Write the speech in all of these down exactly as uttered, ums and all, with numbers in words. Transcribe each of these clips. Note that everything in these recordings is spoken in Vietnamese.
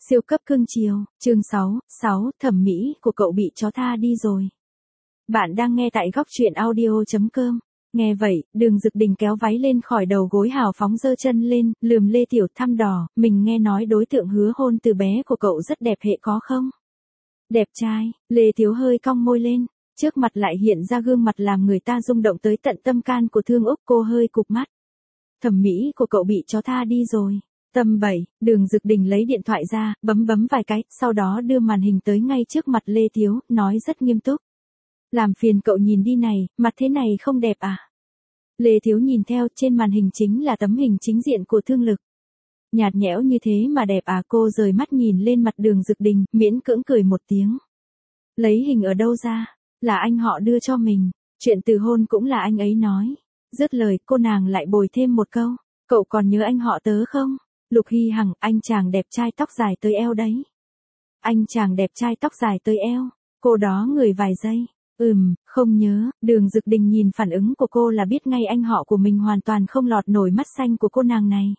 Siêu cấp cưng chiều, chương sáu, sáu, thẩm mỹ của cậu bị chó tha đi rồi. Bạn đang nghe tại góc truyện audio chấm com. Nghe vậy, Đường Dực Đình kéo váy lên khỏi đầu gối hào phóng giơ chân lên, lườm Lê Tiểu thăm dò, mình nghe nói đối tượng hứa hôn từ bé của cậu rất đẹp hệ có không? Đẹp trai, Lê Thiếu hơi cong môi lên, trước mặt lại hiện ra gương mặt làm người ta rung động tới tận tâm can của Thương Úc, cô hơi cụp mắt. Thẩm mỹ của cậu bị chó tha đi rồi. Tâm bảy, Đường Dực Đình lấy điện thoại ra, bấm bấm vài cái, sau đó đưa màn hình tới ngay trước mặt Lê Thiếu, nói rất nghiêm túc. Làm phiền cậu nhìn đi này, mặt thế này không đẹp à? Lê Thiếu nhìn theo, trên màn hình chính là tấm hình chính diện của Thương Lực. Nhạt nhẽo như thế mà đẹp à? Cô rời mắt nhìn lên mặt Đường Dực Đình, miễn cưỡng cười một tiếng. Lấy hình ở đâu ra? Là anh họ đưa cho mình, chuyện từ hôn cũng là anh ấy nói. Dứt lời, cô nàng lại bồi thêm một câu, cậu còn nhớ anh họ tớ không? Lục Hy Hằng, anh chàng đẹp trai tóc dài tới eo đấy. Anh chàng đẹp trai tóc dài tới eo, cô đó ngửi vài giây. Ừm, không nhớ. Đường Dực Đình nhìn phản ứng của cô là biết ngay anh họ của mình hoàn toàn không lọt nổi mắt xanh của cô nàng này.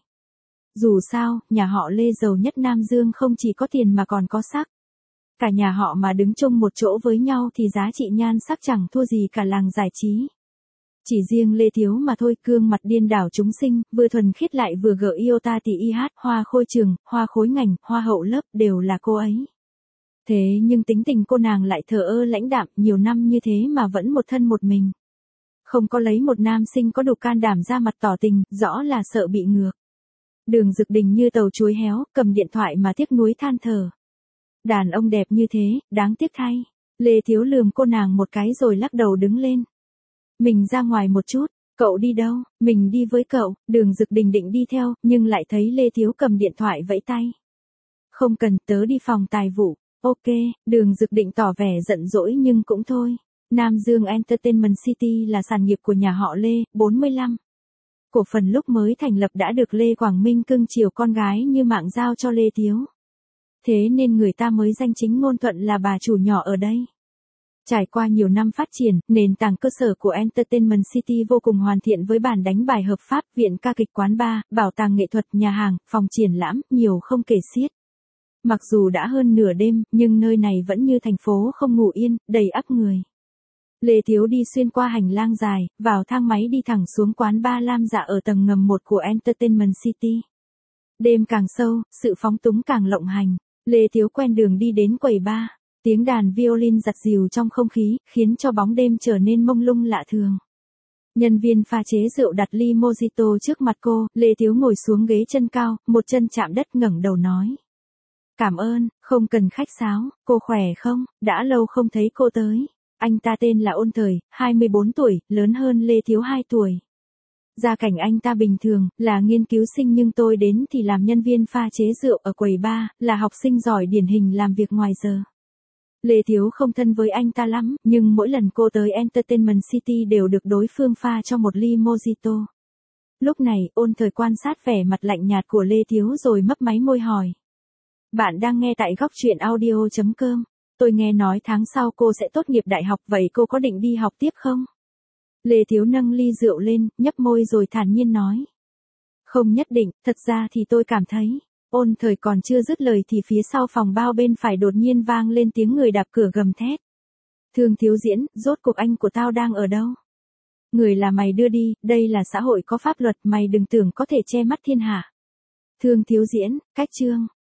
Dù sao, nhà họ Lê giàu nhất Nam Dương không chỉ có tiền mà còn có sắc. Cả nhà họ mà đứng chung một chỗ với nhau thì giá trị nhan sắc chẳng thua gì cả làng giải trí. Chỉ riêng Lê Thiếu mà thôi, gương mặt điên đảo chúng sinh, vừa thuần khiết lại vừa gợi yêu ta tỷ y hát, hoa khôi trường, hoa khối ngành, hoa hậu lớp, đều là cô ấy. Thế nhưng tính tình cô nàng lại thờ ơ lãnh đạm, nhiều năm như thế mà vẫn một thân một mình. Không có lấy một nam sinh có đủ can đảm ra mặt tỏ tình, rõ là sợ bị ngược. Đường Dực Đình như tàu chuối héo, cầm điện thoại mà tiếc nuối than thở. Đàn ông đẹp như thế, đáng tiếc thay. Lê Thiếu lườm cô nàng một cái rồi lắc đầu đứng lên. Mình ra ngoài một chút. Cậu đi đâu? Mình đi với cậu. Đường Dực Đình định đi theo, nhưng lại thấy Lê Thiếu cầm điện thoại vẫy tay. Không cần, tớ đi phòng tài vụ. Ok, Đường Dực Định tỏ vẻ giận dỗi nhưng cũng thôi. Nam Dương Entertainment City là sản nghiệp của nhà họ Lê, bốn mươi lăm. Cổ phần lúc mới thành lập đã được Lê Quảng Minh cưng chiều con gái như mạng giao cho Lê Thiếu. Thế nên người ta mới danh chính ngôn thuận là bà chủ nhỏ ở đây. Trải qua nhiều năm phát triển, nền tảng cơ sở của Entertainment City vô cùng hoàn thiện với bàn đánh bài hợp pháp, viện ca kịch, quán bar, bảo tàng nghệ thuật, nhà hàng, phòng triển lãm, nhiều không kể xiết. Mặc dù đã hơn nửa đêm, nhưng nơi này vẫn như thành phố không ngủ yên, đầy ắp người. Lê Thiếu đi xuyên qua hành lang dài, vào thang máy đi thẳng xuống quán bar Lam Dạ ở tầng ngầm một của Entertainment City. Đêm càng sâu, sự phóng túng càng lộng hành. Lê Thiếu quen đường đi đến quầy bar. Tiếng đàn violin giặt dìu trong không khí, khiến cho bóng đêm trở nên mông lung lạ thường. Nhân viên pha chế rượu đặt ly mojito trước mặt cô, Lê Thiếu ngồi xuống ghế chân cao, một chân chạm đất ngẩng đầu nói. Cảm ơn, không cần khách sáo, cô khỏe không? Đã lâu không thấy cô tới. Anh ta tên là Ôn Thời, hai mươi bốn tuổi, lớn hơn Lê Thiếu hai tuổi. Gia cảnh anh ta bình thường, là nghiên cứu sinh nhưng tôi đến thì làm nhân viên pha chế rượu ở quầy bar, là học sinh giỏi điển hình làm việc ngoài giờ. Lê Thiếu không thân với anh ta lắm, nhưng mỗi lần cô tới Entertainment City đều được đối phương pha cho một ly mojito. Lúc này, Ôn Thời quan sát vẻ mặt lạnh nhạt của Lê Thiếu rồi mấp máy môi hỏi. Bạn đang nghe tại góc truyện audio chấm com. Tôi nghe nói tháng sau cô sẽ tốt nghiệp đại học, vậy cô có định đi học tiếp không? Lê Thiếu nâng ly rượu lên, nhấp môi rồi thản nhiên nói. Không nhất định, thật ra thì tôi cảm thấy. Ôn Thời còn chưa dứt lời thì phía sau phòng bao bên phải đột nhiên vang lên tiếng người đạp cửa gầm thét. Thương Thiếu Diễn, rốt cuộc anh của tao đang ở đâu? Người là mày đưa đi, đây là xã hội có pháp luật, mày đừng tưởng có thể che mắt thiên hạ. Thương Thiếu Diễn, cách chương.